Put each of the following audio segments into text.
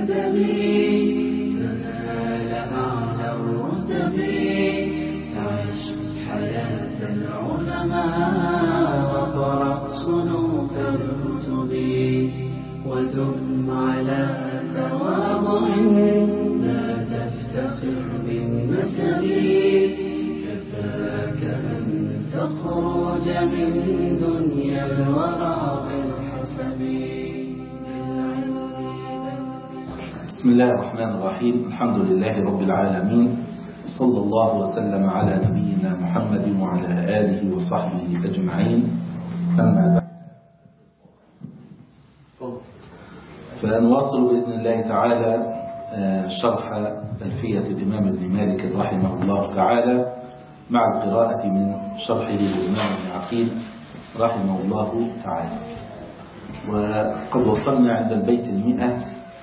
الأدب تنال أعلى الرتب. عش حياة العلماء وقرأ صنوف الكتب، ودم على تواضع لا تفتخر بالنسب. كفاك أن تخرج من دنيا الورى بالحسب. بسم الله الرحمن الرحيم. الحمد لله رب العالمين، صلى الله وسلم على نبينا محمد وعلى آله وصحبه أجمعين. أما بعد، فنواصل بإذن الله تعالى شرح ألفية الإمام ابن مالك رحمه الله تعالى مع القراءة من شرحه للإمام ابن عقيل رحمه الله تعالى. وقد وصلنا عند البيت 100.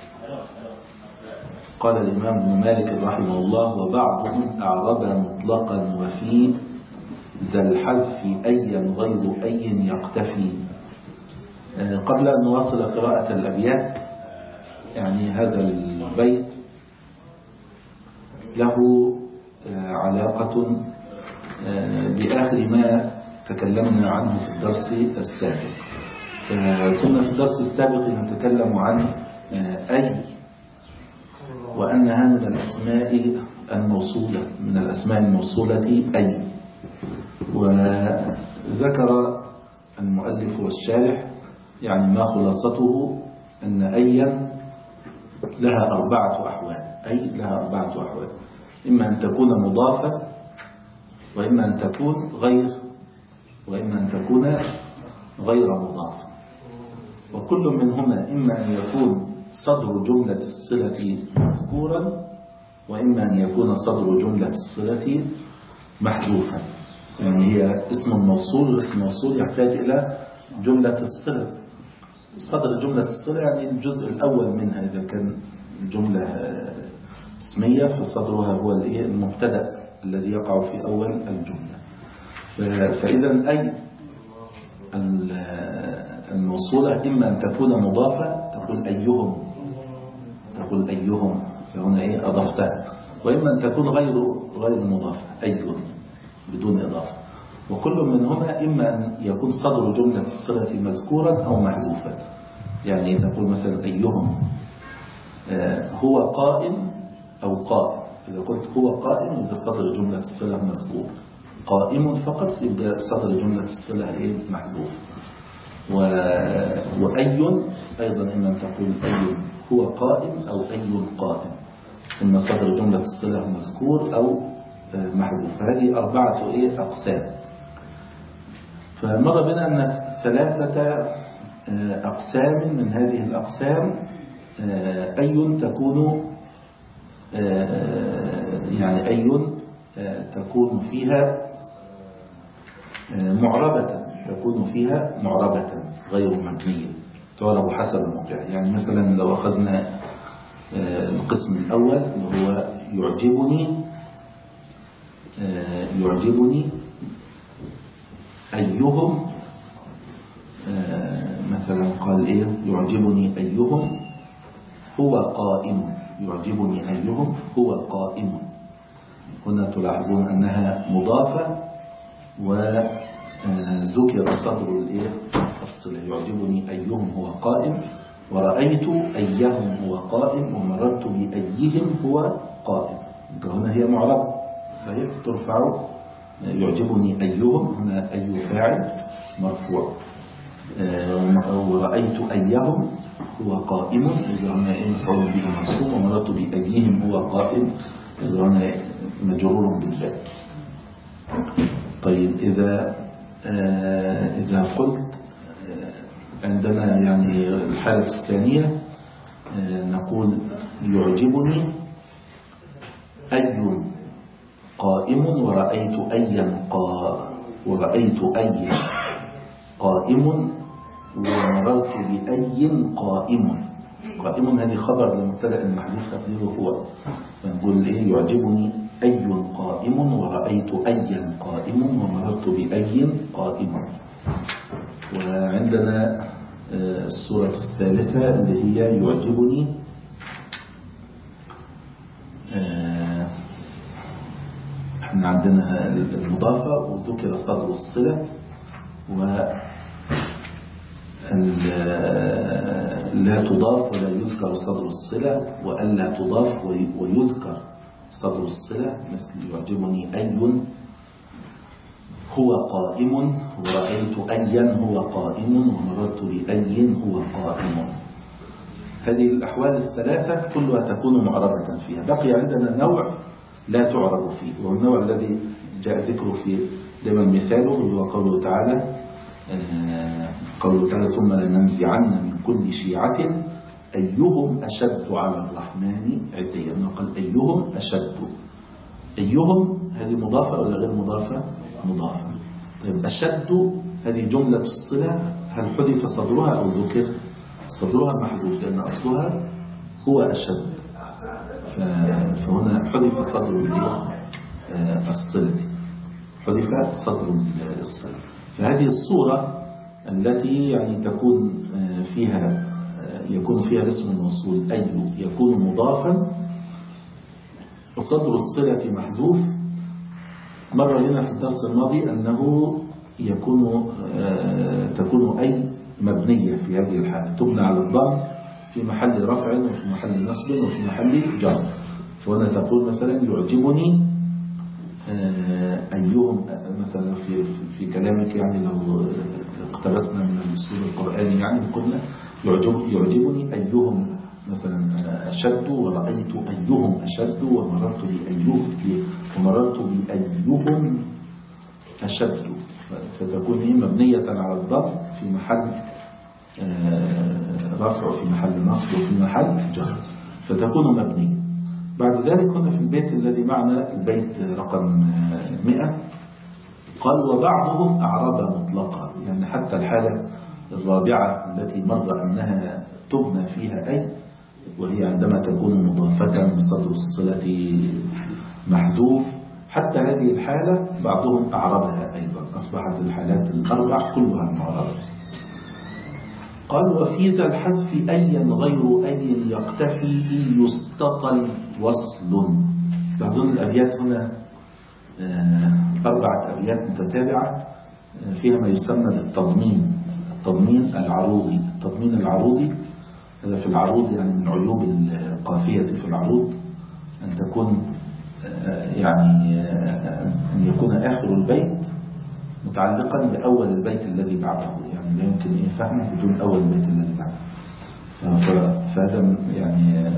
قال الإمام ابن مالك رحمه الله: وبعضهم أعرب مطلقا وفي ذا الحذف أيا غير أي يقتفي. قبل أن نواصل قراءة الأبيات، يعني هذا البيت له علاقة بآخر ما تكلمنا عنه في الدرس السابق. كنا في الدرس السابق نتكلم عن أي، وأنها من الأسماء الموصولة، من الأسماء الموصولة أي. وذكر المؤلف والشارح يعني ما خلاصته أن أيا لها 4 أحوال. أي لها 4 أحوال: إما أن تكون مضافة، وإما أن تكون وإما أن تكون غير مضافة. وكل منهما إما أن يكون صدر جملة الصلة مذكورا، وإما أن يكون صدر جملة الصلة محذوفا. يعني هي اسم موصول، والاسم موصول يحتاج إلى جملة الصلة. صدر جملة الصلة يعني الجزء الأول منها، إذا كان الجملة اسمية فصدرها هو المبتدأ الذي يقع في أول الجملة. فإذا أي الموصولة إما أن تكون مضافة، تقول أيهم، فهنا أضفتها، وإما أن تكون غير مضافة، أي بدون إضافة. وكل منهما إما أن يكون صدر جملة الصلة مذكورا أو محذوفا. يعني تقول مثلا أيهم هو قائم أو قائم. إذا قلت هو قائم يبقى صدر جملة الصلة مذكور، قائم فقط يبقى صدر جملة الصلة محذوف. وأي أيضا إما أن تقول أي هو قائم أو أي قائم، إما صدر جملة الصلة مذكور أو محذوف. هذه 4 أقسام. فمر بنا أن 3 أقسام من هذه الأقسام أي تكون يعني أي تكون فيها معربة غير مبنية، تعرب حسب موقعها. يعني مثلا لو أخذنا القسم الأول اللي هو يعجبني أيهم، مثلا قال يعجبني أيهم هو قائم. يعجبني أيهم هو قائم. هنا تلاحظون أنها مضافة وذكر صدر الصلة. يعجبني أيهم هو قائم، ورأيت أيهم هو قائم، ومررت بأيهم هو قائم. هنا هي معربة صحيح، ترفع. يعجبني أيهم، هنا أي فاعل مرفوع. ورأيت أيهم هو قائم، إذا هنا مفعول به منصوب. ومررت بأيهم هو قائم، إذا هنا مجرور بالباء. طيب إذا قلت عندنا يعني الحالة الثانية نقول يعجبني أي قائم، ورأيت أي قائم، ومررت بأي قائم. هذه خبر للمبتدأ المحذوف تقديره هو. فنقول يعجبني أي قائم، ورأيت أي قائم، ومررت بأي قائم. وعندنا الصورة الثالثة اللي هي يعجبني عندنا المضافة وذكر صدر الصلة، لا تضاف ولا يذكر صدر الصلة، وألا تضاف ويذكر صدر الصلة، مثل يعجبني أي هو قائم، ورأيت أيا هو قائم، ومررت بأي هو قائم. هذه الأحوال الثلاثة كلها تكون معربة فيها. بقي عندنا نوع لا تعرب فيه، وهو النوع الذي جاء ذكره في دائما مثاله، هو قوله تعالى ثم لننزعن من كل شيعة أيهم أشد على الرحمن عتيا. قال أيهم أشد. أيهم هذه مضافة ولا غير مضافة؟ مضافة. طيب أشد هذه جملة الصلة، هل حذف صدرها أو ذكر؟ صدرها محذوف لأن أصلها هو أشد، فهنا حذف صدر الصلة، حذف صدر الصلة. فهذه الصورة التي يعني يكون فيها اسم الموصول أي يكون مضافا وصدر الصلة محذوف. مر لنا في الدرس الماضي أنه تكون أي مبنية في هذه الحالة، تبنى على الضم في محل رفع وفي محل نصب وفي محل جر. فهنا تقول مثلا يعجبني أيهم، مثلا في كلامك يعني لو اقتبسنا من الأسلوب القرآني يعني قلنا يعجبني أيهم مثلا أشد، ورأيت أيهم أشد، ومررت بأيهم أشد. فتكون مبنية على الضم في محل رفع وفي محل نصب وفي محل جر، فتكون مبنية. بعد ذلك هنا في البيت الذي معنا البيت رقم 100 قال وبعضهم أعرب مطلقا، يعني حتى الحالة الرابعة التي مر أنها تبنى فيها أي، وهي عندما تكون مضافة بصدر الصلة محذوف، حتى هذه الحالة بعضهم أعربها أيضا، أصبحت الحالات الأربع كلها معربة. قال وفي ذا الحذف أيا غير أي يقتفي يستطل وصل. تظن الأبيات هنا 4 أبيات متتابعة فيها ما يسمى بالتضمين، التضمين العروضي. التضمين العروضي هذا في العروض يعني من عيوب القافية في العروض أن تكون يعني أن يكون آخر البيت متعلقا بأول البيت الذي بعده، يعني لا يمكن أن يفهمه بدون أول البيت الذي بعده. فهذا يعني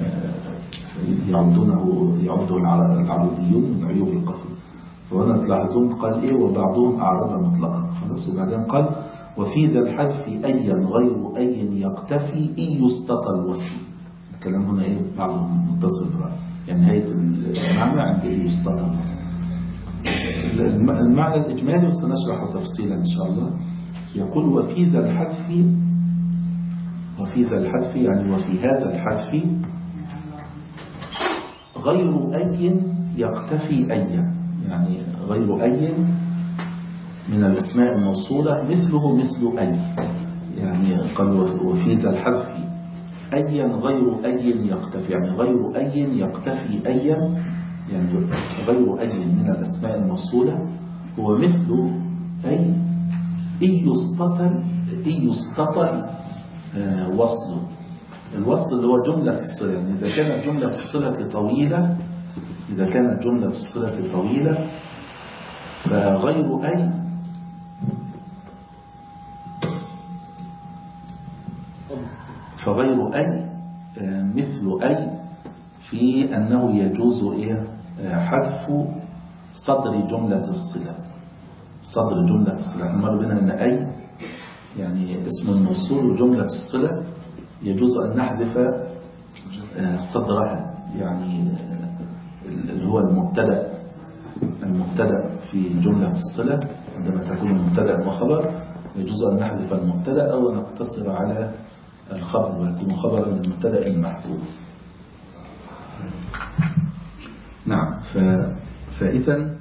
يعده العروضيون من عيوب القافية. فهنا تلاحظون قال إيه وبعضهم أعرب مطلقا خلاص، وبعدين قال وفي ذا الحذف أيا غير أي يقتفي إن يستطل وصل. الكلام هنا إيه بعضهم متصل بقى، يعني نهاية المعنى عند إيه يستطل وصل. المعنى الإجمالي وسنشرحه تفصيلا إن شاء الله. يقول وفي ذا الحذف يعني وفي هذا الحذف غير أي يقتفي أي، يعني غير أي من الأسماء الموصولة مثله مثل أي، يعني قال وفي ذا الحذف أيا غير أي يقتفي، يعني غير أي يقتفي أيا، يعني غير أي من الأسماء الموصولة هو مثل أي إن يستطل وصل. الوصل اللي هو جملة الصلة، يعني إذا كانت جملة الصلة طويلة فغير أي مثل أي في أنه يجوز حذف صدر جملة الصلة. نمر بنا أن أي يعني اسم الموصول وجملة الصلة يجوز أن نحذف صدرها، يعني اللي هو المبتدأ في جملة الصلة عندما تكون مبتدأ وخبر يجوز أن نحذف المبتدأ أو نقتصر على الخبر ويكون خبرا للمبتدأ المحذوف. نعم. فإذا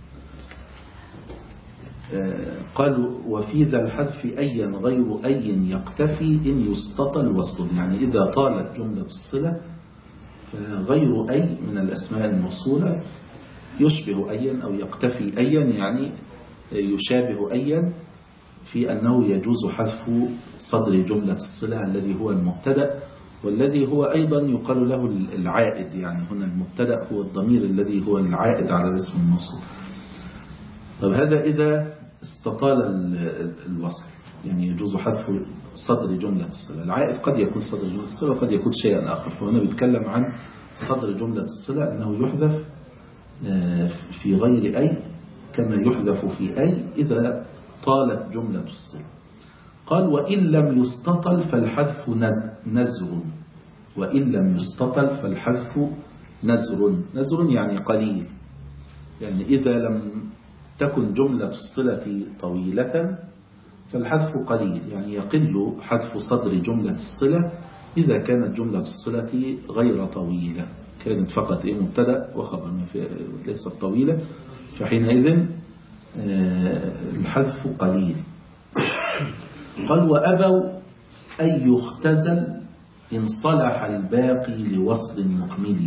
قالوا وفي ذا الحذف أيا غير أي يقتفي إن يستطل وصل، يعني إذا طالت جملة الصلة فغير أي من الأسماء الموصولة يشبه أيا أو يقتفي أيا، يعني يشابه أيا في أنه يجوز حذف صدر جملة الصلة الذي هو المبتدأ، والذي هو أيضا يقال له العائد. يعني هنا المبتدأ هو الضمير الذي هو العائد على الاسم الموصول. طب هذا إذا استطال الوصل، يعني يجوز حذف صدر جملة الصلة. العائد قد يكون صدر جملة الصلة وقد يكون شيئا آخر، فهنا بيتكلم عن صدر جملة الصلة أنه يحذف في غير أي كما يحذف في أي إذا طالت جملة الصلة. قال وإن لم يستطل فالحذف نزر. وإن لم يستطل فالحذف نزر يعني قليل. يعني إذا لم تكن جملة الصلة طويلة فالحذف قليل، يعني يقل حذف صدر جملة الصلة إذا كانت جملة الصلة غير طويلة، كانت فقط مبتدأ وخبر ليست طويلة، فحينئذ الحذف قليل. قال وأبوا أن يختزل إن صلح الباقي لوصل مكمل.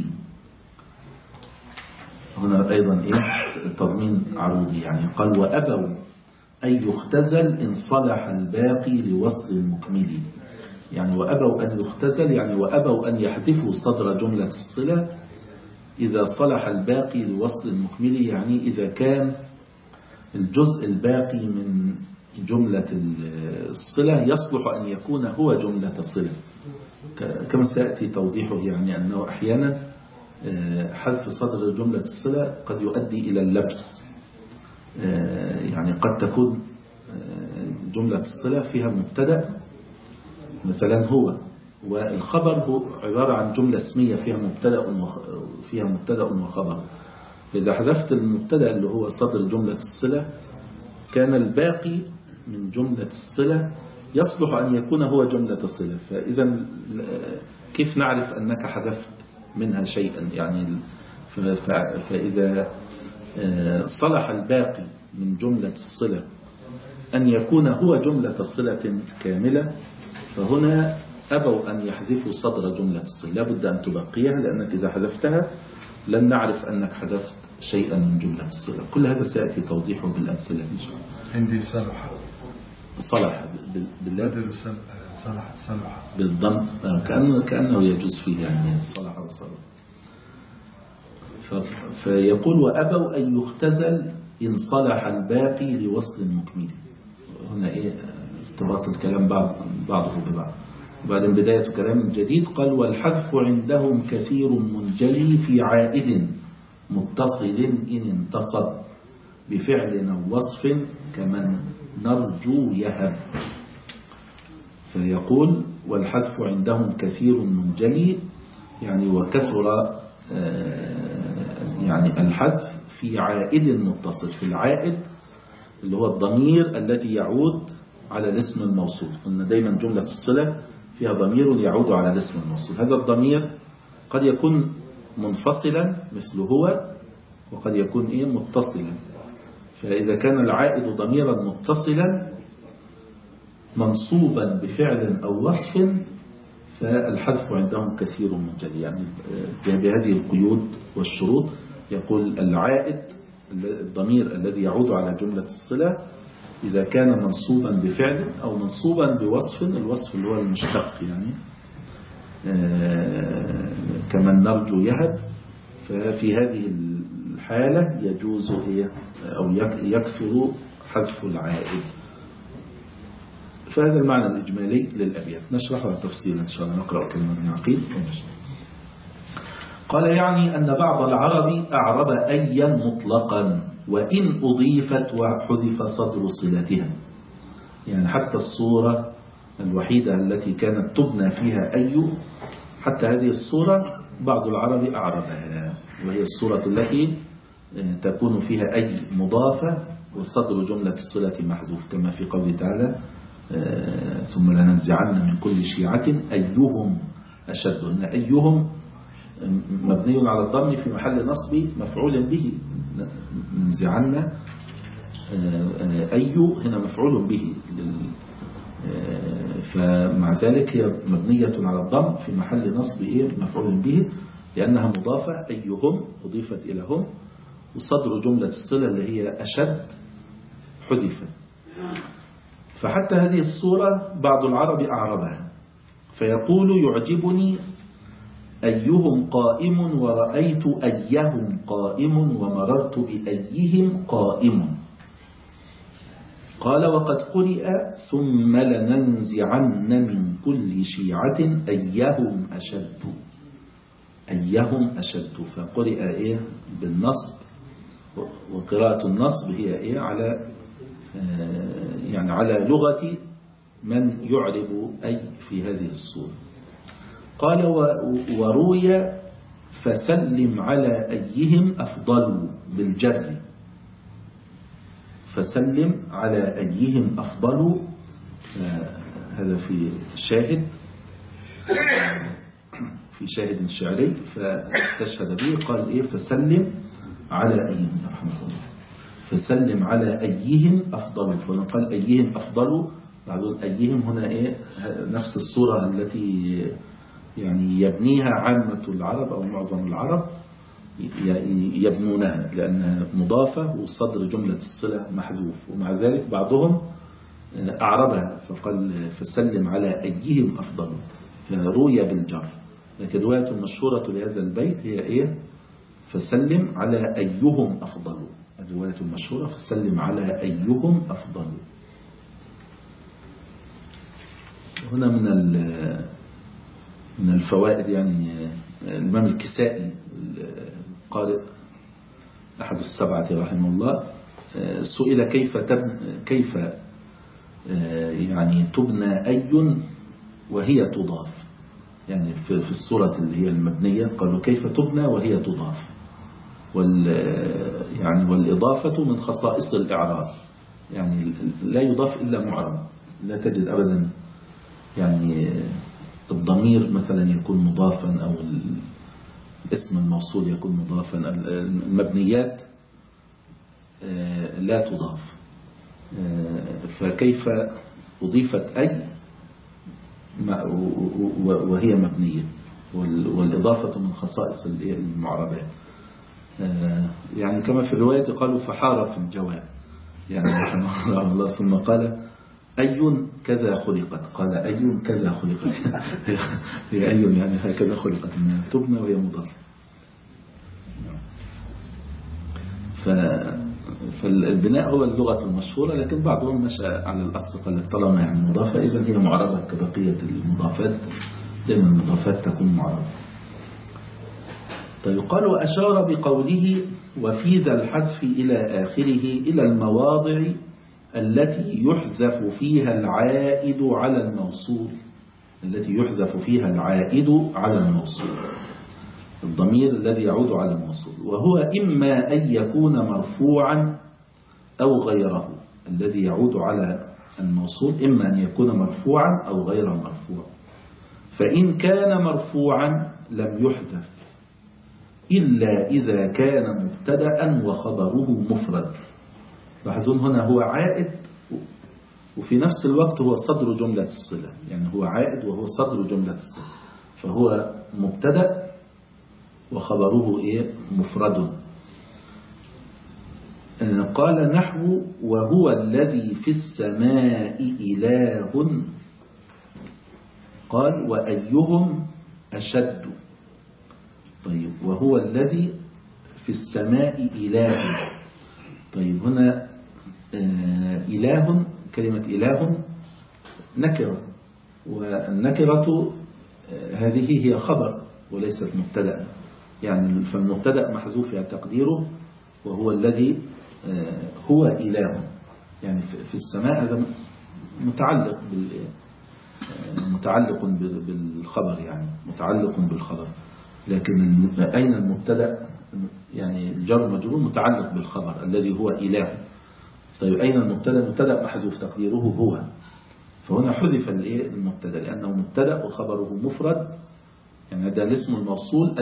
هنا أيضا تضمين عروضي، يعني قال وأبوا أن يختزل إن صلح الباقي لوصل مكمل. يعني وأبوا أن يختزل، يعني وأبوا أن يحذفوا صدر جملة الصلة إذا صلح الباقي لوصل مكمل، يعني إذا كان الجزء الباقي من جملة الصلة يصلح أن يكون هو جملة صلة، كما سيأتي توضيحه. يعني أنه أحيانا حذف صدر جملة الصلة قد يؤدي إلى اللبس. يعني قد تكون جملة الصلة فيها مبتدأ مثلا هو، والخبر هو عبارة عن جملة اسمية فيها مبتدأ وخبر. فإذا حذفت المبتدأ اللي هو صدر جملة الصلة كان الباقي من جملة الصلة يصلح أن يكون هو جملة الصلة. فإذا كيف نعرف أنك حذفت منها شيئا؟ يعني فإذا صلح الباقي من جملة الصلة أن يكون هو جملة صلة كاملة، فهنا أبوا أن يحذفوا صدر جملة الصلة، لابد أن تبقيها، لأنك إذا حذفتها لن نعرف أنك حذفت شيئا من جملة الصلة. كل هذا سيأتي توضيحه بالأمثلة إن شاء الله. عندي صلح بالله صلح بالضم، كأنه يجوز فيه، يعني صلح وصلح. فيقول وأبوا أن يختزل إن صلح الباقي لوصل مكمل. هنا ارتباط الكلام بعضه ببعض. وبعدين بداية كلام جديد قال والحذف عندهم كثير منجلي في عائد متصل إن انتصب بفعل أو وصف كمن نرجو يهب. فيقول والحذف عندهم كثير منجلي، يعني وكثر يعني الحذف في عائد متصل. في العائد اللي هو الضمير الذي يعود على الاسم الموصول. قلنا دايما جملة الصلة فيها ضمير يعود على الاسم الموصول. هذا الضمير قد يكون منفصلا مثل هو، وقد يكون متصلا. فإذا كان العائد ضميرا متصلا منصوبا بفعل أو وصف فالحذف عندهم كثير منجلي. يعني بهذه القيود والشروط يقول العائد الضمير الذي يعود على جملة الصلة إذا كان منصوبا بفعل أو منصوبا بوصف، الوصف اللي هو المشتق، يعني كمن نرجو يهب، ففي هذه الحالة يجوز أو يكثر حذف العائد. فهذا المعنى الإجمالي للأبيات، نشرحها تفصيلا إن شاء الله. نقرأ كلمة من عقيل. قال يعني أن بعض العرب أعرب أيا مطلقا وإن أضيفت وحذف صدر صلتها. يعني حتى الصورة الوحيدة التي كانت تبنى فيها أي، حتى هذه الصورة بعض العرب أعربها، وهي الصورة التي تكون فيها أي مضافة وصدر جملة الصلة محذوف، كما في قوله تعالى ثم لننزعن من كل شيعة أيهم أشد. إن أيهم مبني على الضم في محل نصب مفعول به. ننزعن أي هنا مفعول به، فمع ذلك هي مبنية على الضم في محل نصب مفعول به، لأنها مضافة. أيهم أضيفت إلى هم، وصدر جملة الصلة اللي هي أشد حذفت. فحتى هذه الصورة بعض العرب أعربها، فيقول يعجبني أيهم قائم ورأيت أيهم قائم ومررت بأيهم قائم. قال وقد قرئ ثم لننزعن من كل شيعة أيهم أشد. أيهم أشد، فقرئ إيه بالنصب، وقراءة النصب هي إيه على يعني على لغة من يعرب أي في هذه الصورة. قال وروي فسلم على أيهم أفضل بالجر. فسلم على أيهم أفضل، هذا في شاهد، في شاهد شعري فاستشهد به، قال إيه فسلم على أيهم رحمه الله، فسلم على أيهم أفضل. فقال أيهم أفضل، بعضهم أيهم هنا إيه نفس الصورة التي يعني يبنيها عامة العرب أو معظم العرب يبنونها، لأنها مضافة وصدر جملة الصلة محذوف، ومع ذلك بعضهم أعربها فقال فسلم على أيهم أفضل، فروي بالجر. لكن الرواية المشهورة لهذا البيت هي إيه فسلم على أيهم أفضل. الرواية المشهورة فسلم على أيهم أفضل. هنا من الفوائد، يعني الإمام الكسائي القارئ أحد السبعة رحمه الله سئل كيف يعني تبنى أي وهي تضاف، يعني في الصورة اللي هي المبنية قالوا كيف تبنى وهي تضاف، يعني والإضافة من خصائص الإعراب، يعني لا يضاف إلا معرب، لا تجد أبدا يعني الضمير مثلا يكون مضافا أو اسم الموصول يكون مضافا. المبنيات لا تضاف، فكيف أضيفت أي وهي مبنية، والإضافة من خصائص المعربات. يعني كما في الرواية قالوا فحار في الجواب، يعني رحمه الله ثم قال أي كذا خلقت، قال أي كذا خلقت هي أي يعني هكذا خلقت، إنها تبنى وهي مضافة. فالبناء هو اللغة المشهورة، لكن بعضهم مشى على الأصل قال طالما يعني مضافة إذن هي معربة كبقية المضافات، دائما المضافات تكون معربة. فيقال وأشار بقوله وفي ذا الحذف إلى آخره إلى المواضع التي يحذف فيها العائد على الموصول، التي يحذف فيها العائد على الموصول، الضمير الذي يعود على الموصول، وهو إما أن يكون مرفوعا أو غيره. الذي يعود على الموصول إما أن يكون مرفوعا أو غير مرفوع. فإن كان مرفوعا لم يحذف إلا إذا كان مبتدأ وخبره مفرد. لاحظون هنا هو عائد وفي نفس الوقت هو صدر جملة الصلة، يعني هو عائد وهو صدر جملة الصلة، فهو مبتدأ وخبره إيه مفرد. قال نحو وهو الذي في السماء إله، قال وأيهم أشد. طيب وهو الذي في السماء إله، طيب هنا إله، كلمة إله نكرة، والنكرة هذه هي خبر وليست مبتدأ، يعني فالمبتدأ محذوف يعني تقديره وهو الذي هو إله، يعني في السماء هذا متعلق بالخبر، يعني متعلق بالخبر، لكن أين المبتدأ؟ يعني الجر مجرور متعلق بالخبر الذي هو إله. طيب أين المبتدأ؟ المبتدأ محذوف تقديره هو، فهنا حذف المبتدأ لأنه مبتدأ وخبره مفرد، يعني هذا الاسم الموصول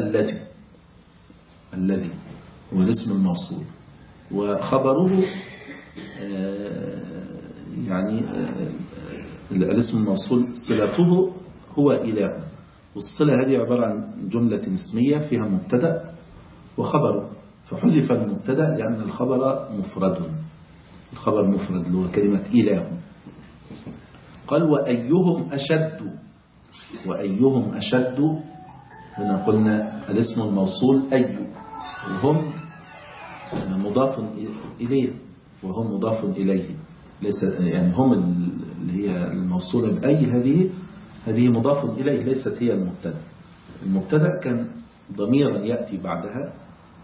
الذي هو الاسم الموصول، وخبره يعني الاسم الموصول صلته هو إله، والصلة هذه عبارة عن جملة اسمية فيها مبتدأ وخبره، فحذف المبتدأ لأن الخبر مفرد، الخبر مفرد اللي هو كلمة إله. قال وأيهم أشد، وأيهم أشد هنا قلنا الاسم الموصول أي، وهم مضاف إليه، وهم مضاف إليه، ليس يعني هم اللي هي الموصولة بأي، هذه مضاف إليه ليست هي المبتدأ. المبتدأ كان ضميرا يأتي بعدها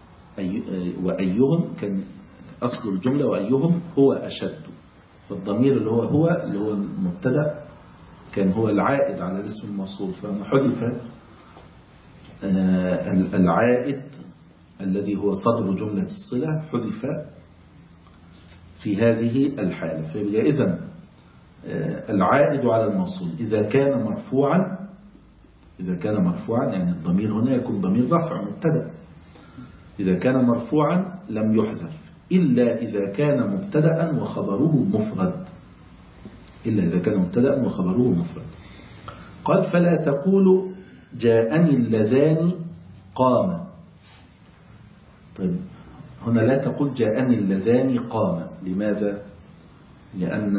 وأيهم كان أصل الجملة، وأيهم هو أشد، فالضمير اللي هو المبتدأ كان هو العائد على الاسم الموصول، فلما حذف العائد الذي هو صدر جملة الصلة حذف في هذه الحالة. فيبقى إذن العائد على الموصول إذا كان مرفوعا يعني الضمير هنا يكون ضمير رفع مبتدأ، إذا كان مرفوعا لم يحذف إلا إذا كان مبتدأ وخبره مفرد، إلا إذا كان مبتدأ وخبره مفرد. قال فلا تقول جاءني اللذان قام. طيب هنا لا تقول جاءني اللذان قام، لماذا؟ لأن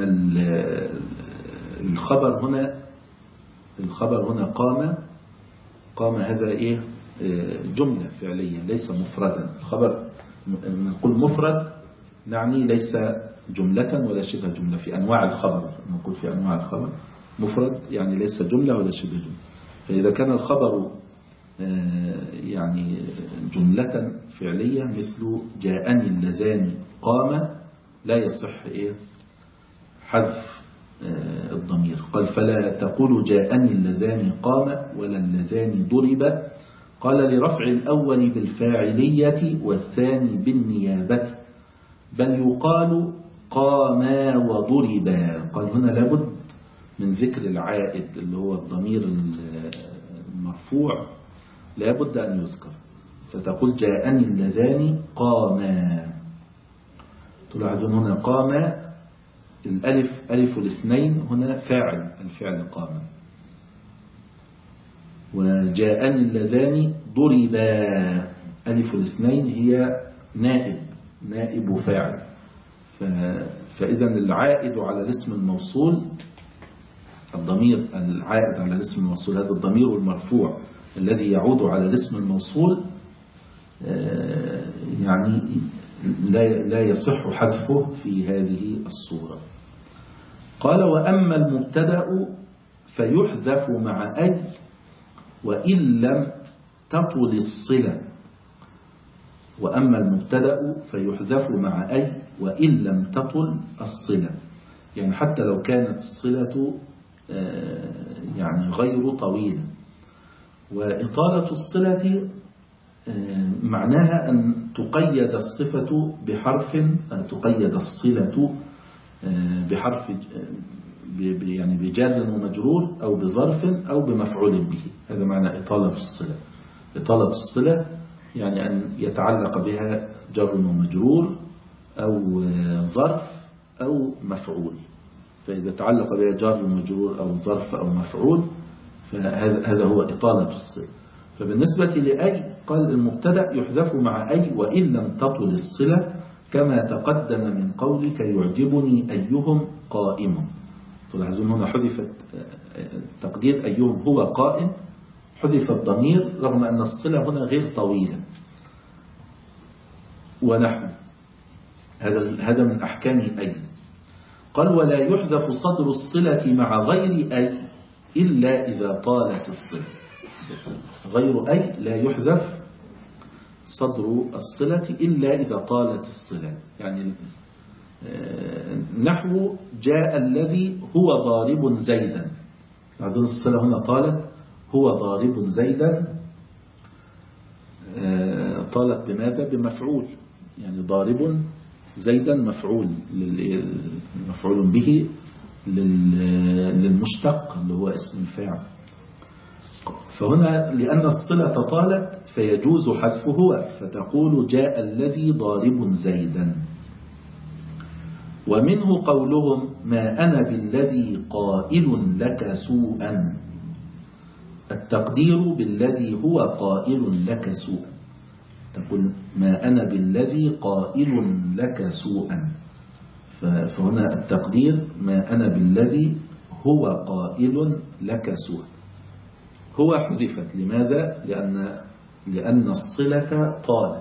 الخبر هنا قام هذا إيه؟ جملة فعلية ليس مفردا. الخبر نقول مفرد نعني ليس جملة ولا شبه جملة في أنواع الخبر، نقول في أنواع الخبر مفرد يعني ليس جملة ولا شبه جملة. فإذا كان الخبر يعني جملة فعلية مثل جاءني اللذان قام لا يصح إيه؟ حذف الضمير. قال فلا تقول جاءني اللذان قام ولا اللذان ضرب. قال لرفع الأول بالفاعلية والثاني بالنيابة، بل يقال قاما وضربا. قال هنا لابد من ذكر العائد اللي هو الضمير المرفوع، لابد أن يذكر، فتقول جاءني اللذان قاما. تلاحظون هنا قاما الألف ألف الاثنين هنا فاعل الفعل قاما، وجاءني اللذان ضربا ألف الاثنين هي نائب فاعل. فإذا العائد على الاسم الموصول، الضمير العائد على الاسم الموصول، هذا الضمير المرفوع الذي يعود على الاسم الموصول يعني لا يصح حذفه في هذه الصورة. قال وأما المبتدأ فيحذف مع أي وإن لم تطل الصلة. وأما المبتدأ فيحذف مع أي وإن لم تطل الصلة، يعني حتى لو كانت الصلة يعني غير طويلة. وإطالة الصلة معناها أن تقيد الصفة بحرف، أن تقيد الصلة بحرف يعني بجار ومجرور أو بظرف أو بمفعول به. هذا معنى إطالة الصلة. إطالة الصلة يعني أن يتعلق بها جر ومجرور أو ظرف أو مفعول. فإذا تعلق بها جر ومجرور أو ظرف أو مفعول فهذا هو إطالة الصلة. فبالنسبة لأي قال المبتدأ يحذف مع أي وإن لم تطل الصلة، كما تقدم من قولك يعجبني أيهم قائم. تلاحظون هنا حذفت تقدير أيهم هو قائم، حذف الضمير رغم أن الصلة هنا غير طويلة. ونحو هذا من أحكام أي. قال ولا يحذف صدر الصلة مع غير أي إلا إذا طالت الصلة. غير أي لا يحذف صدر الصلة إلا إذا طالت الصلة. يعني نحو جاء الذي هو ضارب زيدا، هذه الصلة هنا طالت هو ضارب زيدا، طالت بماذا؟ بمفعول، يعني ضارب زيدا مفعول به للمشتق اللي هو اسم الفاعل. فهنا لأن الصلة طالت فيجوز حذفه هو، فتقول جاء الذي ضارب زيدا. ومنه قولهم ما أنا بالذي قائل لك سوءا، التقدير بالذي هو قائل لك سوءا. تقول ما أنا بالذي قائل لك سوءا، فهنا التقدير ما أنا بالذي هو قائل لك سوءا. هو حذفت لماذا؟ لأن الصلة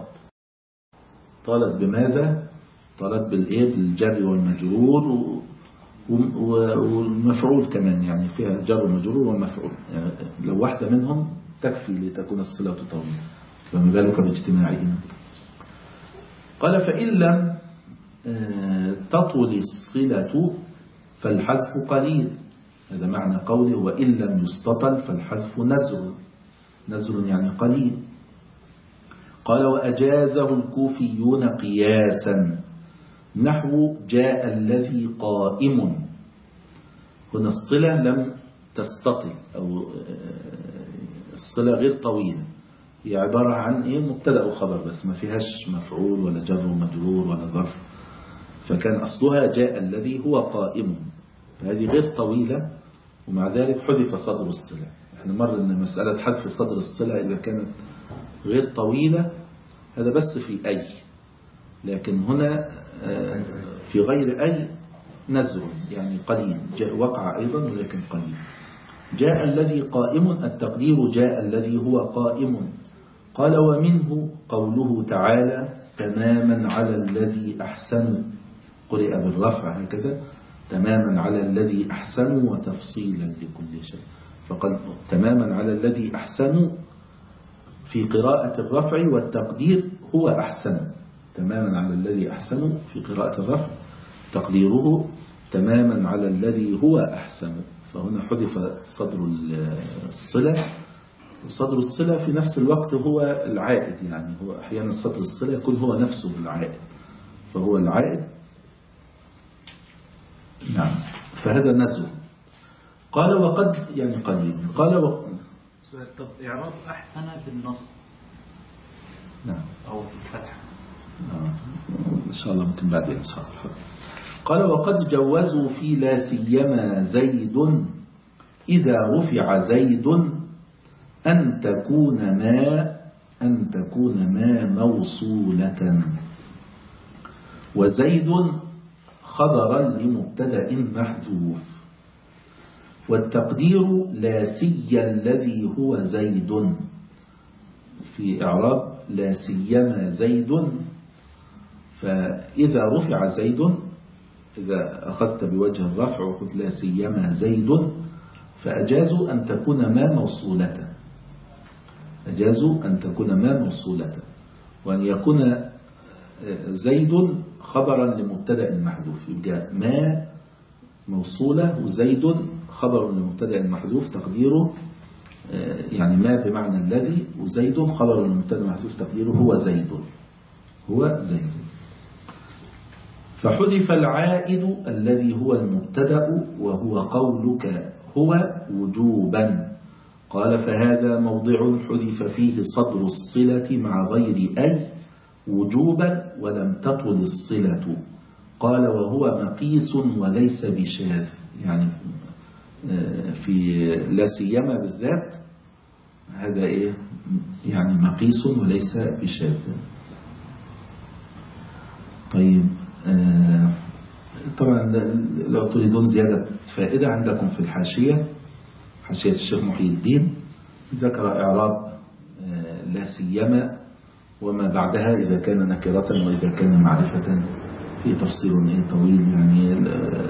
طالت بماذا؟ طالت بالجر والمجرور والمفعول كمان، يعني فيها جر ومجرور ومفعول، يعني لو واحدة منهم تكفي لتكون الصلة طويلة، فما بالك باجتماعهما. قال فإن لم تطول الصلة فالحذف قليل، هذا معنى قوله وإن لم يستطل فالحذف نزل يعني قليل. قال وأجازه الكوفيون قياسا نحو جاء الذي قائم. هنا الصلة لم تستطل أو الصلة غير طويلة، هي عبارة عن مبتدأ وخبر بس، ما فيهاش مفعول ولا جر ومجرور ولا ظرف، فكان أصلها جاء الذي هو قائم، فهذه غير طويلة ومع ذلك حذف صدر الصلة. احنا مر ان مسألة حذف صدر الصلة إذا كانت غير طويلة هذا بس في أي، لكن هنا في غير أي نزل يعني قليل، وقع أيضا ولكن قليل. جاء الذي قائم، التقدير جاء الذي هو قائم. قال ومنه قوله تعالى تماما على الذي أحسن، قرئ بالرفع هكذا، تماما على الذي أحسن وتفصيلا لكل شيء، فقال تماما على الذي أحسن في قراءة الرفع، والتقدير هو أحسن. تماما على الذي أحسن في قراءة الرفع، تقديره تماما على الذي هو أحسن، فهنا حذف صدر الصلة. وصدر الصلة في نفس الوقت هو العائد، يعني هو أحيانا صدر الصلة يكون هو نفسه العائد، فهو العائد. نعم، فهذا نزل. قال وقد يعني قليل. قال طب إعراب أحسن بالنصب نعم أو بالفتح إن شاء الله ممكن بعدين إن شاء الله. قال وقد جوزوا في لا سيما زيد إذا رفع زيد أن تكون ما موصولة، وزيد خبرا لمبتدأ محذوف، والتقدير لا سي الذي هو زيد. في إعراب لا سيما زيد، فإذا رفع زيد، إذا أخذت بوجه الرفع وقلت لا سيما زيد، فأجازوا أن تكون ما موصولة، أجازوا أن تكون ما موصولة، وأن يكون زيد خبرا لمبتدأ محذوف، يبقى ما موصولة وزيد خبر لمبتدأ محذوف تقديره يعني ما بمعنى الذي، وزيد خبر لمبتدأ محذوف تقديره هو زيد. فحذف العائد الذي هو المبتدأ وهو قولك هو وجوبا. قال فهذا موضع حذف فيه صدر الصلة مع غير أي وجوبا ولم تطل الصلة. قال وهو مقيس وليس بشاذ، يعني في لا سيما بالذات هذا يعني مقيس وليس بشاذ. طيب طبعا لو تريدون زيادة فائدة عندكم في الحاشية، حاشية الشيخ محي الدين، ذكر إعراب لا سيما وما بعدها إذا كان نكرة وإذا كان معرفة، في تفصيل طويل يعني.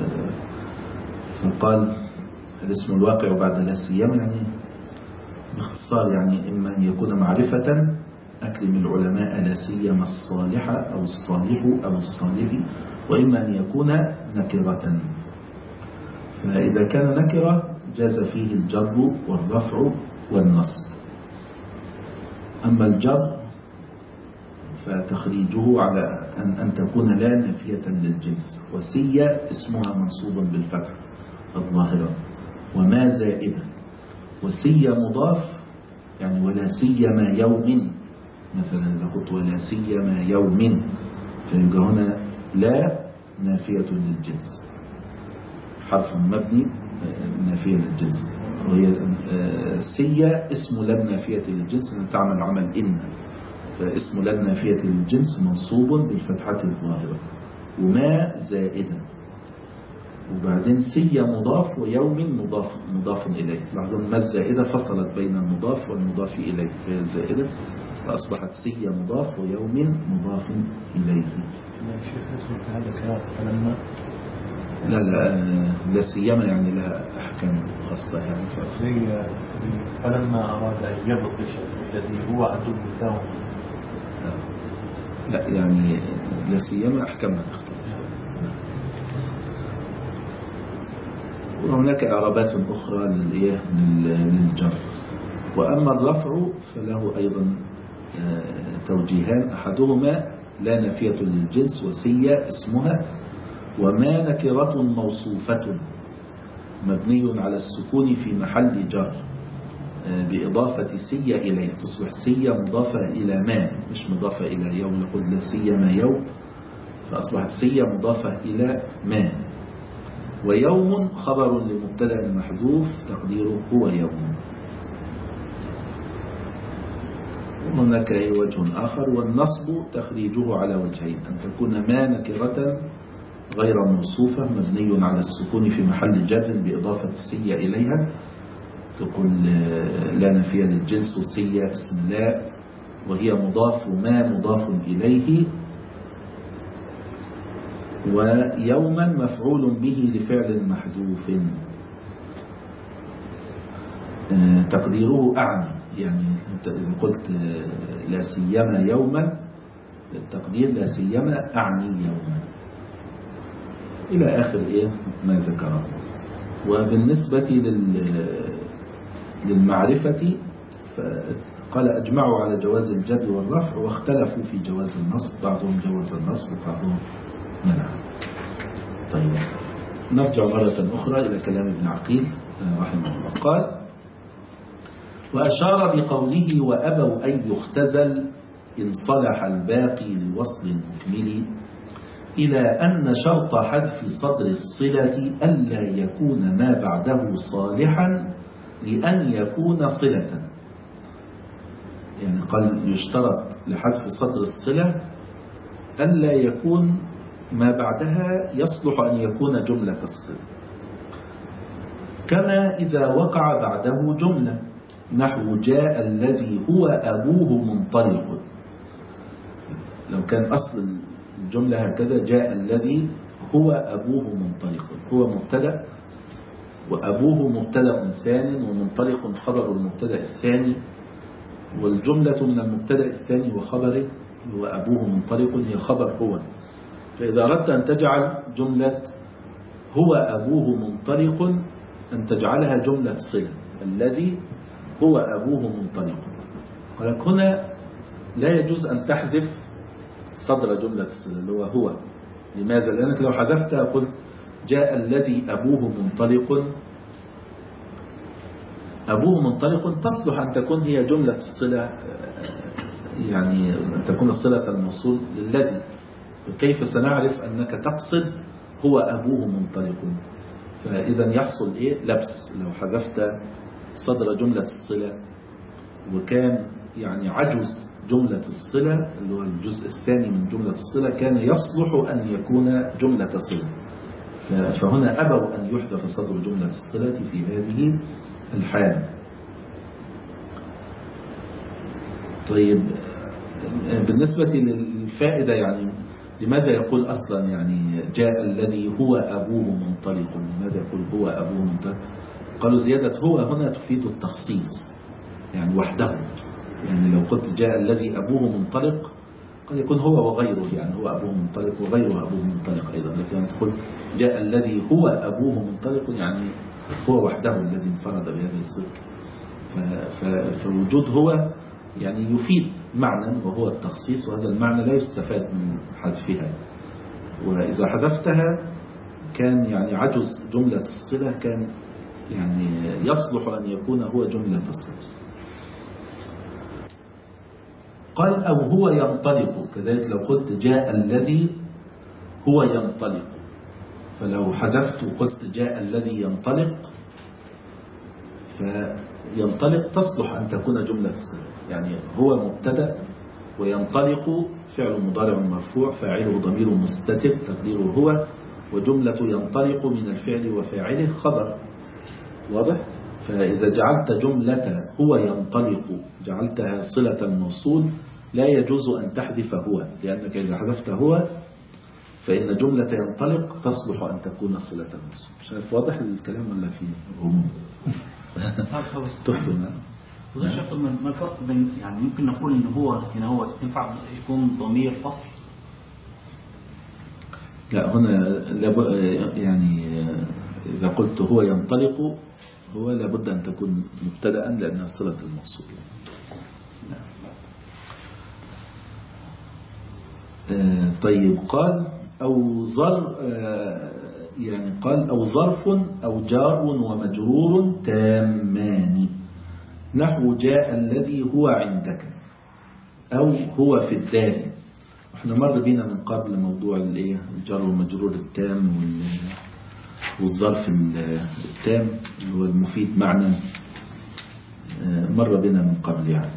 فقال الاسم الواقع بعد لا سيما يعني باختصار يعني إما أن يكون معرفة، أكرم العلماء لا سيما الصالح أو الصالح أو الصالح، وإما أن يكون نكرة. فإذا كان نكرة جاز فيه الجر والرفع والنصب. أما الجر فتخريجه على أن تكون لا نافية للجنس، وسي اسمها منصوب بالفتح الظاهرة وما زائدة، وسي مضاف يعني ولا سيما يوم، مثلا إذا قلت ولا سيما يوم فيبقى هنا لا نافية للجنس، حرف مبني نافية للجنس، وهي سي اسم لم نافية للجنس تعمل عمل إن، فاسم لا نافية للجنس منصوب بالفتحة الظاهرة، وما زائدة، وبعدين سي مضاف ويوم مضاف إليه. لاحظوا ما الزائدة فصلت بين المضاف والمضاف إليه، فهي الزائدة فأصبحت سي مضاف ويوم مضاف إليه. لا سيما يعني لها أحكام خاصة يعني. فلما أراد أن يبطش الذي هو عدو له. لا يعني لا سيما أحكامها تختلف. وهناك إعرابات أخرى للجر. وأما الرفع فله أيضا توجيهان، أحدهما لا نافية للجنس وسي اسمها، وما نكرة موصوفة مبني على السكون في محل جر بإضافة سي إليه، تصبح سي مضافة إلى ما مش مضافة إلى يوم، نقول لا سي ما يوم، فأصبحت سي مضافة إلى ما. ويوم خبر لمبتدأ محذوف تقديره هو يوم. وهناك وجه آخر، والنصب تخريجه على وجهين، أن تكون ما نكرة غير موصوفة مبني على السكون في محل جر بإضافة سي إليها، تقول لا نافية للجنس وسي اسم لا، وهي مضاف ما مضاف إليه، ويوما مفعول به لفعل محذوف تقديره أعني. يعني إذا قلت لا سيما يوما، التقدير لا سيما أعني يوما إلى آخر ما ذكره. وبالنسبة للمعرفة قال أجمعوا على جواز الجر والرفع، واختلفوا في جواز النصب، بعضهم جواز النصب وبعضهم منع. طيب نرجع مرة أخرى إلى كلام ابن عقيل رحمه الله. قال وأشار بقوله وأبوا أن يختزل إن صلح الباقي لوصل مكمل إلى أن شرط حذف صدر الصلة ألا يكون ما بعده صالحا لأن يكون صلة. يعني قال يشترط لحذف صدر الصلة ألا يكون ما بعدها يصلح أن يكون جملة الصلة، كما إذا وقع بعده جملة، نحو جاء الذي هو أبوه منطلق. لو كان أصل الجملة هكذا جاء الذي هو أبوه منطلق، هو مبتدأ وأبوه مبتدأ ثاني ومنطلق خبر المبتدأ الثاني، والجملة من المبتدأ الثاني وخبره وأبوه منطلق هي خبر هو. فإذا أردت أن تجعل جملة هو أبوه منطلق أن تجعلها جملة صلة، الذي هو أبوه منطلق. ولكن هنا لا يجوز أن تحذف صدر جملة الصلة اللي هو. لماذا؟ لأنك لو حذفتها قلت جاء الذي أبوه منطلق، أبوه منطلق تصلح أن تكون هي جملة الصلة، يعني أن تكون الصلة الموصول للذي. كيف سنعرف أنك تقصد هو أبوه منطلق؟ فإذا يحصل لبس لو حذفت صدر جملة الصلة، وكان يعني عجز جملة الصلة اللي هو الجزء الثاني من جملة الصلة كان يصلح أن يكون جملة صلة. فهنا أبوا أن يحذف صدر جملة الصلة في هذه الحالة. طيب بالنسبة للفائدة، يعني لماذا يقول أصلا يعني جاء الذي هو أبوه منطلق؟ لماذا يقول هو أبوه منطلق؟ قالوا زيادة هو هنا تفيد التخصيص، يعني وحده. يعني لو قلت جاء الذي أبوه منطلق قد يكون هو وغيره، يعني هو أبوه منطلق وغيره أبوه منطلق أيضا. لكن تقول جاء الذي هو أبوه منطلق يعني هو وحده الذي انفرد بهذه الصفة. فوجود هو يعني يفيد معنى وهو التخصيص، وهذا المعنى لا يستفاد من حذفها. وإذا حذفتها كان يعني عجز جملة الصلة كان يعني يصلح أن يكون هو جملة الصلة. قال أو هو ينطلق، كذلك لو قلت جاء الذي هو ينطلق، فلو حذفت وقلت جاء الذي ينطلق فينطلق تصلح أن تكون جملة الصلة. يعني هو مبتدأ وينطلق فعل مضارع مرفوع فاعله ضمير مستتر تقديره هو، وجملة ينطلق من الفعل وفاعله خبر. واضح؟ فإذا جعلت جملة هو ينطلق جعلتها صلة الموصول لا يجوز أن تحذف هو، لأنك إذا حذفت هو فإن جملة ينطلق تصلح أن تكون صلة الموصول. شايف واضح الكلام ولا فيه غموض؟ تحفظ. شوف ما الفرق بين يعني ممكن نقول إن هو هنا هو ينفع يكون ضمير فصل؟ لا هنا يعني إذا قلت هو ينطلق هو لابد أن تكون مبتدأ لأنها صلة الموصول. طيب قال أو يعني قال أو ظرف أو جار ومجرور تامان نحو جاء الذي هو عندك أو هو في الدار. احنا مر بينا من قبل موضوع الجار والمجرور التام والظرف التام اللي هو المفيد معنى، مر بنا من قبل يعني.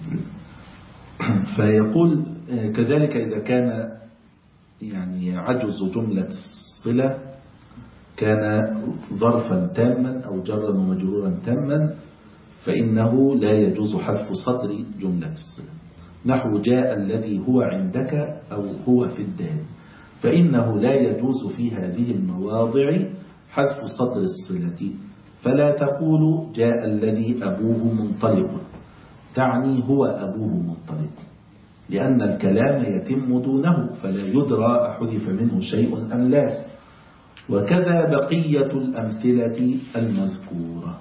فيقول كذلك إذا كان يعني عجز جملة الصلة كان ظرفا تاما أو جرا ومجرورا تاما فإنه لا يجوز حذف صدر جملة الصلة نحو جاء الذي هو عندك أو هو في الدار، فإنه لا يجوز في هذه المواضع حذف صدر الصلة. فلا تقول جاء الذي أبوه منطلق تعني هو أبوه منطلق، لأن الكلام يتم دونه فلا يدرى أحذف منه شيء أم لا. وكذا بقية الأمثلة المذكورة.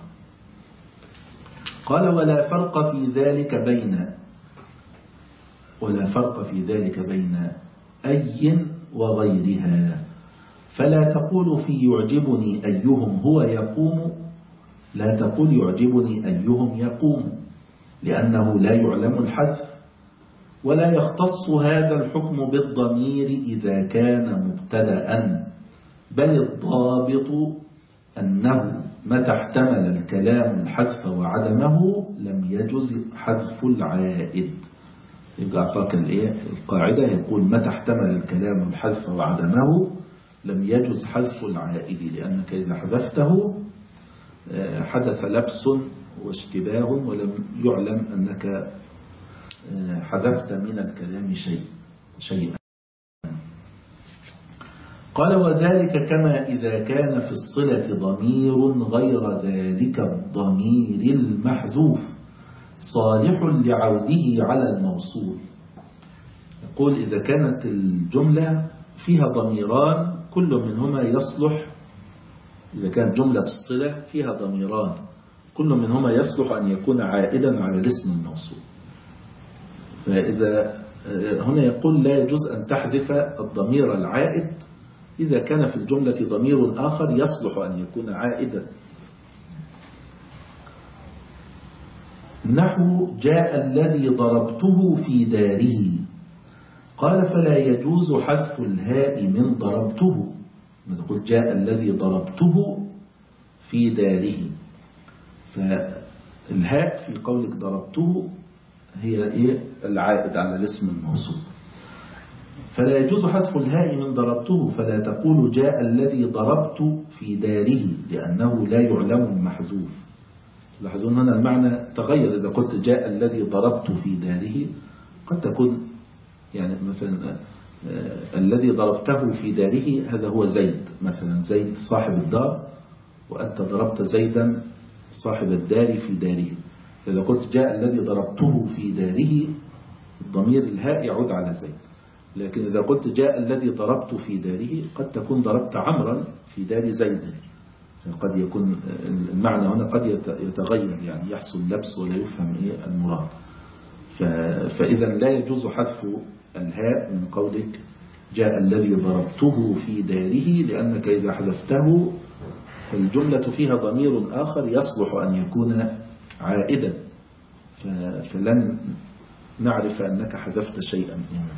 قال ولا فرق في ذلك بين أي وغيرها. فلا تقول في يعجبني أيهم هو يقوم، لا تقول يعجبني أيهم يقوم، لأنه لا يعلم الحذف. ولا يختص هذا الحكم بالضمير إذا كان مبتدأ، بل الضابط أنه متى احتمل الكلام الحذف وعدمه لم يجز حذف العائد. يبقى أعطاك القاعدة يقول متى احتمل الكلام الحذف وعدمه لم يجز حذف العائد، لأنك إذا حذفته حدث لبس واشتباه ولم يعلم أنك حذفت من الكلام شيئا. قال وذلك كما إذا كان في الصلة ضمير غير ذلك الضمير المحذوف صالح لعوده على الموصول. يقول إذا كانت الجملة فيها ضميران كل منهما يصلح، إذا كانت جملة بالصلة فيها ضميران كل منهما يصلح أن يكون عائدا على الاسم الموصول، فإذا هنا يقول لا يجوز أن تحذف الضمير العائد إذا كان في الجملة ضمير آخر يصلح أن يكون عائدا. نحو جاء الذي ضربته في داره. قال فلا يجوز حذف الهاء من ضربته، نقول جاء الذي ضربته في داره، فالهاء في قولك ضربته هي العائد على الاسم الموصول، فلا يجوز حذف الهاء من ضربته. فلا تقول جاء الذي ضربت في داره لأنه لا يعلم المحذوف. لاحظون هنا المعنى تغير. إذا قلت جاء الذي ضربت في داره قد تكون يعني مثلا الذي ضربته في داره هذا هو زيد، مثلا زيد صاحب الدار وأنت ضربت زيدا صاحب الدار في داره. إذا قلت جاء الذي ضربته في داره الضمير الهاء يعود على زيد. لكن إذا قلت جاء الذي ضربت في داره قد تكون ضربت عمرا في دار زيد، قد يكون المعنى هنا قد يتغير يعني يحصل لبس ولا يفهم المراد. فإذا لا يجوز حذف الهاء من قولك جاء الذي ضربته في داره، لأنك إذا حذفته فالجملة فيها ضمير آخر يصلح أن يكون عائدا، فلن نعرف أنك حذفت شيئا.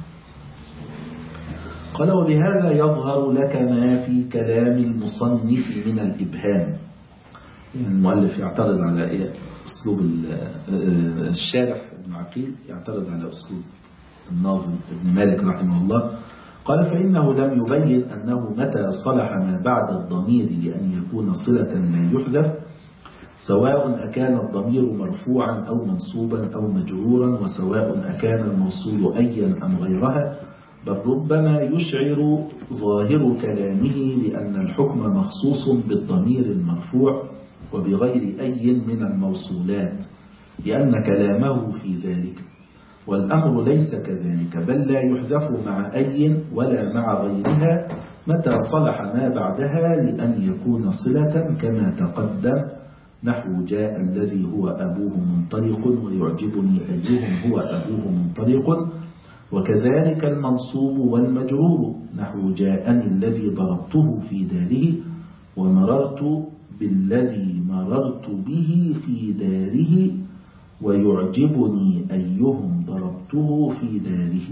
قال وبهذا يظهر لك ما في كلام المصنف من الإبهام. يعني المؤلف يعترض على أسلوب الشارح ابن عقيل، يعترض على أسلوب الناظم ابن مالك رحمه الله قال فإنه لم يبين أنه متى صلح ما بعد الضمير لأن يكون صلة لا يحذف سواء أكان الضمير مرفوعا أو منصوبا أو مجرورا وسواء أكان الموصول أيا أم غيرها بل ربما يشعر ظاهر كلامه لأن الحكم مخصوص بالضمير المرفوع وبغير أي من الموصولات لأن كلامه في ذلك والأمر ليس كذلك بل لا يحذف مع أي ولا مع غيرها متى صلح ما بعدها لأن يكون صلة كما تقدم نحو جاء الذي هو أبوه منطلق ويعجبني أيهم هو أبوه منطلق وكذلك المنصوب والمجرور نحو جاءني الذي ضربته في داره ومررت بالذي مررت به في داره ويعجبني أيهم ضربته في داره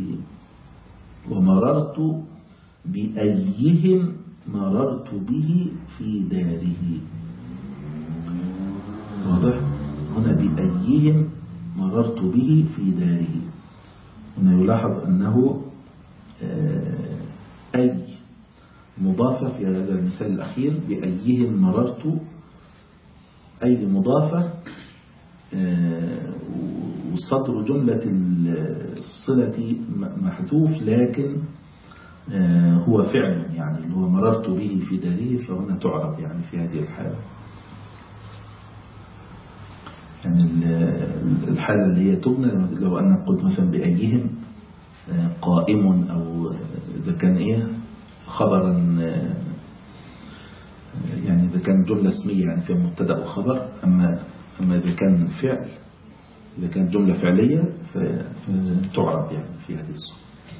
ومررت بأيهم مررت به في داره واضح؟ هنا بأيهم مررت به في داره هنا يلاحظ أنه أي مضافة في هذا المثال الأخير بأيهم مررت أي مضافة وصدر جملة الصلة محذوف لكن هو فعل يعني اللي هو مررت به في داره فهنا تعرف يعني في هذه الحالة يعني الحالة اللي هي تبنى لو أنا قلت مثلا بأيهم قائم أو إذا كان إيه خبرا يعني إذا كان جملة اسمية يعني فيها مبتدأ وخبر أما إذا كان فعل إذا كان جملة فعلية فتعرف يعني في هذه الصورة.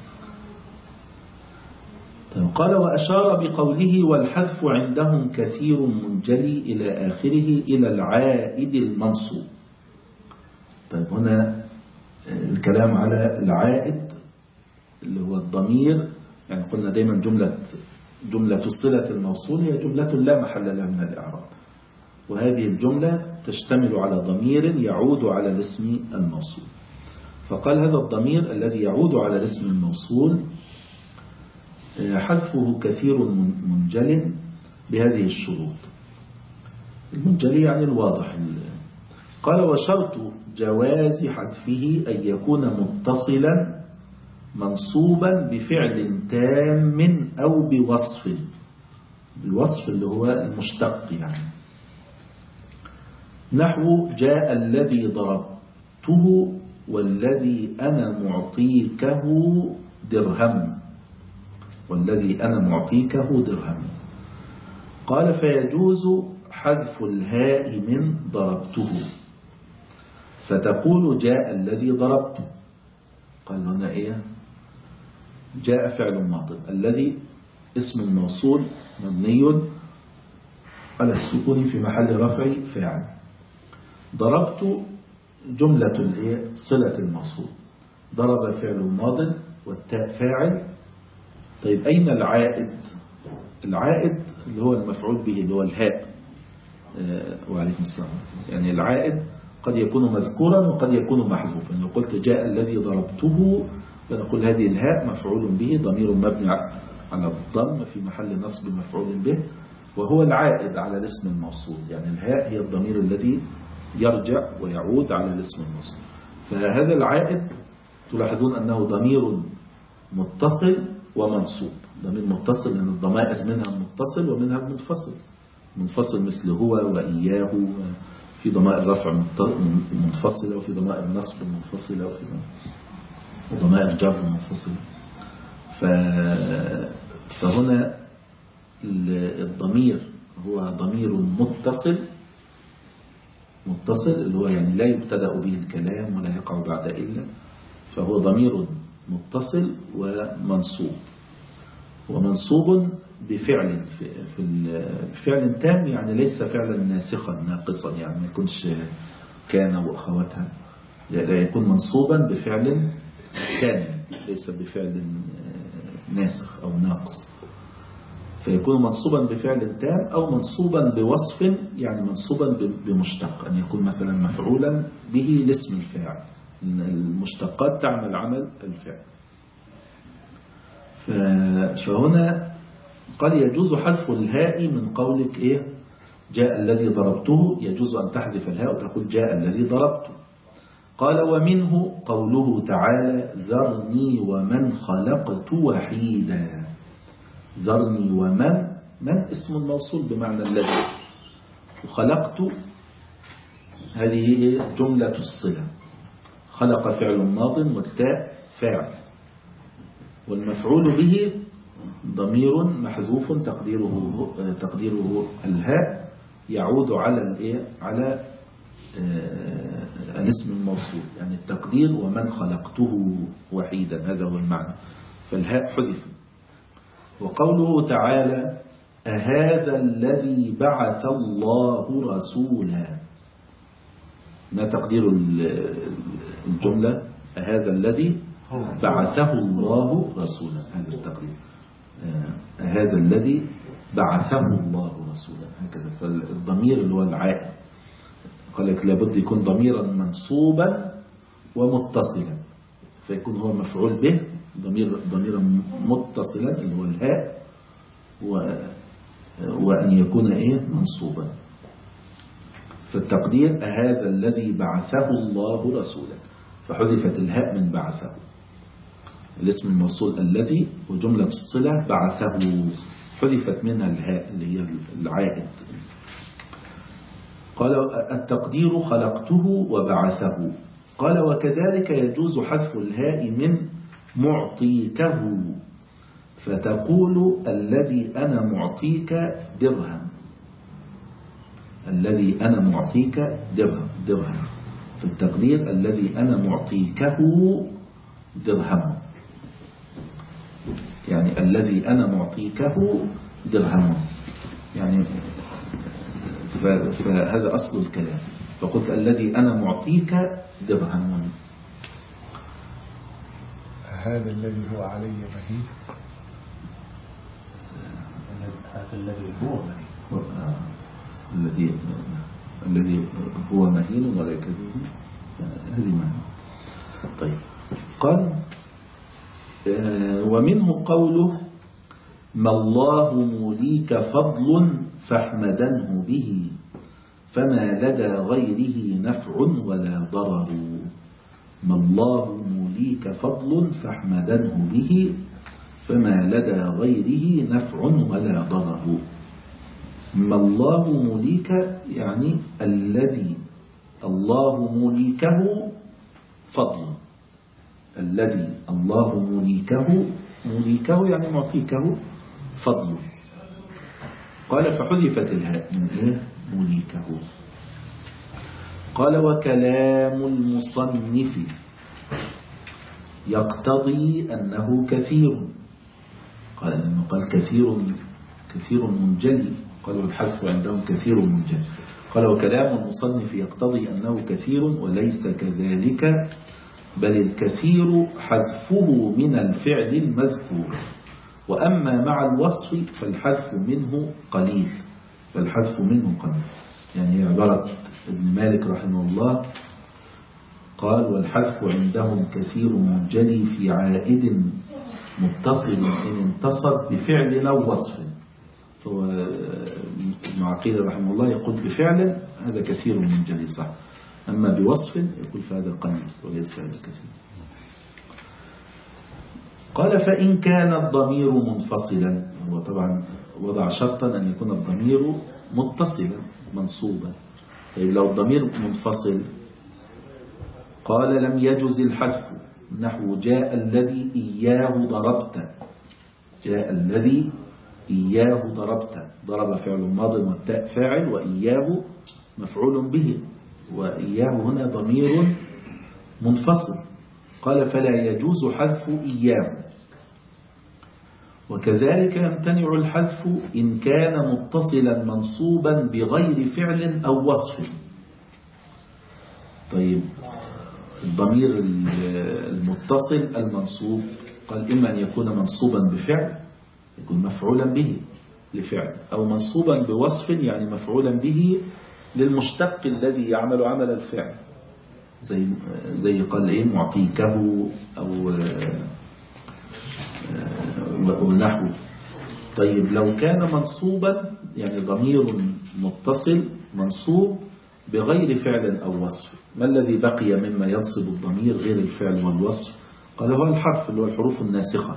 طيب قال وأشار بقوله والحذف عندهم كثير منجلي إلى آخره إلى العائد المنصوب. طيب هنا الكلام على العائد اللي هو الضمير يعني قلنا دايما جملة الصلة الموصول هي جملة لا محل لها من الإعراب وهذه الجملة تشتمل على ضمير يعود على الاسم الموصول فقال هذا الضمير الذي يعود على الاسم الموصول حذفه كثير منجل بهذه الشروط المنجلي يعني الواضح قال وشرط جواز حذفه أن يكون متصلا منصوبا بفعل تام أو بوصف الوصف اللي هو المشتق يعني نحو جاء الذي ضربته والذي أنا معطيكه درهم والذي أنا معطيكه درهم قال فيجوز حذف الهاء من ضربته فتقول جاء الذي ضربته قال هنا إيه جاء فعل ماض الذي اسم موصول مبني على السكون في محل رفع فاعل ضربت جملة صلة الموصول ضرب فعل ماض والتاء فاعل طيب أين العائد اللي هو المفعول به اللي هو الهاء وعليكم السلام يعني العائد قد يكون مذكورا وقد يكون محذوفا لو قلت جاء الذي ضربته فنقول هذه الهاء مفعول به ضمير مبني على الضم في محل نصب مفعول به وهو العائد على الاسم الموصول يعني الهاء هي الضمير الذي يرجع ويعود على الاسم الموصول فهذا العائد تلاحظون أنه ضمير متصل ومنصوب ضمير متصل لأن الضمائر منها المتصل ومنها المنفصل منفصل مثل هو وإياه في ضمائر رفع منفصلة وفي ضمائر نصب منفصلة وفي ضمائر جر منفصلة فهنا الضمير هو ضمير متصل اللي هو يعني لا يبتدأ به الكلام ولا يقع بعد إلا فهو ضمير متصل ومنصوب بفعل في فعل تام يعني ليس فعلا ناسخا ناقصا يعني ما يكونش كان وأخواتها لا يكون منصوبا بفعل كامل ليس بفعل ناسخ أو ناقص فيكون منصوبا بفعل تام أو منصوبا بوصف يعني منصوبا بمشتق أن يكون مثلا مفعولا به لاسم الفاعل المشتقات تعمل عمل الفعل. فهنا قال يجوز حذف الهاء من قولك إيه جاء الذي ضربته، يجوز أن تحذف الهاء وتقول جاء الذي ضربته. قال ومنه قوله تعالى ذرني ومن خلقت وحيدا. ذرني ومن، من اسم الموصول بمعنى الذي، وخلقت هذه جملة الصلة، خلق فعل ماض والتاء فاعل، والمفعول به ضمير محذوف تقديره الهاء يعود على الاسم الموصول، يعني التقدير ومن خلقته وحيدا، هذا هو المعنى، فالهاء حذف. وقوله تعالى أهذا الذي بعث الله رسولا، ما تقدير الجملة أهذا الذي بعثه الله رسولا، هذا التقدير هذا الذي بعثه الله رسولا، هكذا. فالضمير اللي هو العائد قال لك لابد يكون ضميرا منصوبا ومتصلا، فيكون هو مفعول به ضميرا متصلا اللي هو الهاء، وأن يكون منصوبا. فالتقدير هذا الذي بعثه الله رسولا، فحذفت الهاء من بعثه، الاسم الموصول الذي وجملة الصلة بعثه حذفت منها الهاء اللي هي العائد. قال التقدير خلقته وبعثه. قال وكذلك يجوز حذف الهاء من معطيكه، فتقول الذي أنا معطيك درهم، الذي أنا معطيك درهم، في التقدير الذي أنا معطيكه درهم، يعني الذي أنا معطيكه درهم، يعني فهذا أصل الكلام. فقلت الذي أنا معطيك درهم. هذا الذي هو علي مهين، هذا الذي هو مهين، الذي هو مهين ولا كذب، هذه معنى. طيب قال ومنه قوله ما الله موليك فضل فاحمدنه به، فما لدى غيره نفع ولا ضرر. ما الله موليك فضل فاحمدنه به، فما لدى غيره نفع ولا ضرر. ما الله موليك يعني الذي الله موليكه فضل، الذي الله موليكه يعني معطيكه فضل. قال فحذفت الهاء من موليكه. قال وكلام المصنف يقتضي أنه كثير، قال لأنه قال كثير منجلي، قالوا الحذف عندهم كثير منجلي. قال وكلام المصنف يقتضي أنه كثير وليس كذلك، بل الكثير حذفه من الفعل المذكور، وأما مع الوصف فالحذف منه قليل، يعني هي عبارة ابن مالك رحمه الله قال والحذف عندهم كثير منجلي في عائد متصل إن انتصب بفعل أو وصف. فهو ابن عقيل رحمه الله يقول بفعل هذا كثير منجلي صح، أما بوصف يقول فهذا قليل وليس هذا كثير. قال فإن كان الضمير منفصلا، هو طبعا وضع شرطا أن يكون الضمير متصلا منصوبا. طيب لو الضمير منفصل قال لم يجوز الحذف، نحو جاء الذي إياه ضربت، جاء الذي إياه ضربت، ضرب فعل ماض والتاء فاعل وإياه مفعول به، وإياه هنا ضمير منفصل. قال فلا يجوز حذف إياه. وكذلك يمتنع الحذف إن كان متصلا منصوبا بغير فعل أو وصف. طيب الضمير المتصل المنصوب قال إما أن يكون منصوبا بفعل يكون مفعولا به لفعل، أو منصوبا بوصف يعني مفعولا به للمشتق الذي يعمل عمل الفعل. زي قال إيه معطيكه أو نحو. طيب لو كان منصوبا يعني ضمير متصل منصوب بغير فعل أو وصف، ما الذي بقي مما ينصب الضمير غير الفعل والوصف؟ قال هو الحرف اللي هو الحروف الناسخة،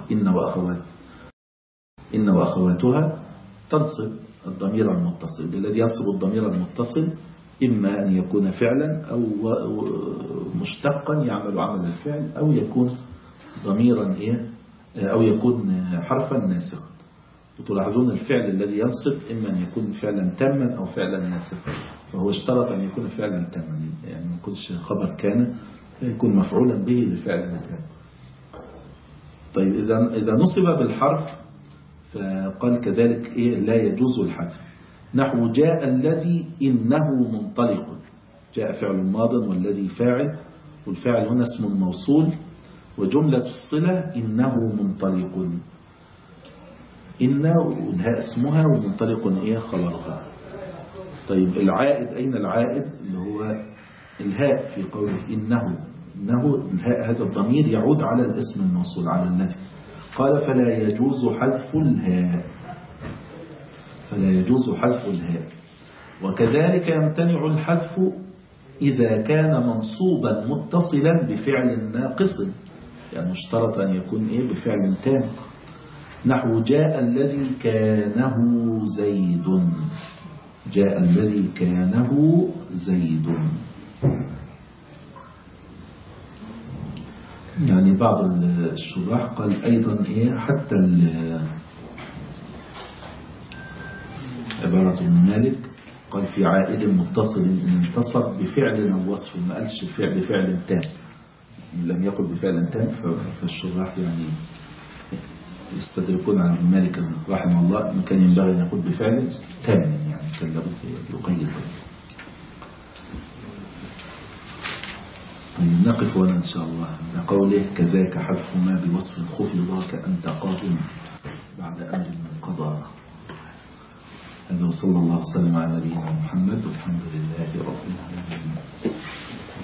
إن وأخواتها تنصب الضمير المتصل. الذي ينصب الضمير المتصل إما أن يكون فعلا أو مشتقا يعمل عمل الفعل، أو يكون ضميرا أو يكون حرفا ناسخا. وتلاحظون الفعل الذي ينصب إما أن يكون فعلا تاما أو فعلا ناسخا، فهو اشترط أن يكون فعلا تاما، يعني ما يكونش خبر كان يكون مفعولا به لفعل تام. طيب إذا نصب بالحرف فقال كذلك لا يجوز الحذف. نحو جاء الذي إنه منطلق، جاء فعل ماض والذي فاعل، والفاعل هنا اسم الموصول، وجملة الصلة إنه منطلق. إن والهاء اسمها ومنطلق خبرها. طيب العائد أين العائد؟ اللي هو الهاء في قوله إنه الهاء هذا الضمير يعود على الاسم الموصول على الذي. قال فلا يجوز حذف الهاء. وكذلك يمتنع الحذف إذا كان منصوبا متصلا بفعل ناقص، يعني اشترط أن يكون بفعل تام. نحو جاء الذي كانه زيد. يعني بعض الشراح قال أيضا حتى عبارة ابن مالك قال في عائد متصل انتصب بفعل أو وصف، ما قالش بفعل تام، لم يقل بفعل تام. فالشراح يعني يستدركون على ابن مالك رحمه الله أنه كان ينبغي أن يقول بفعل تام، يعني كان لابد يقيد. طيب نقف هنا إن شاء الله لقوله كذاك حذف ما بوصف خفض كأنت قادم بعد أمر من قضاء. هذا وصلى الله وسلم على نبينا محمد والحمد لله رب العالمين.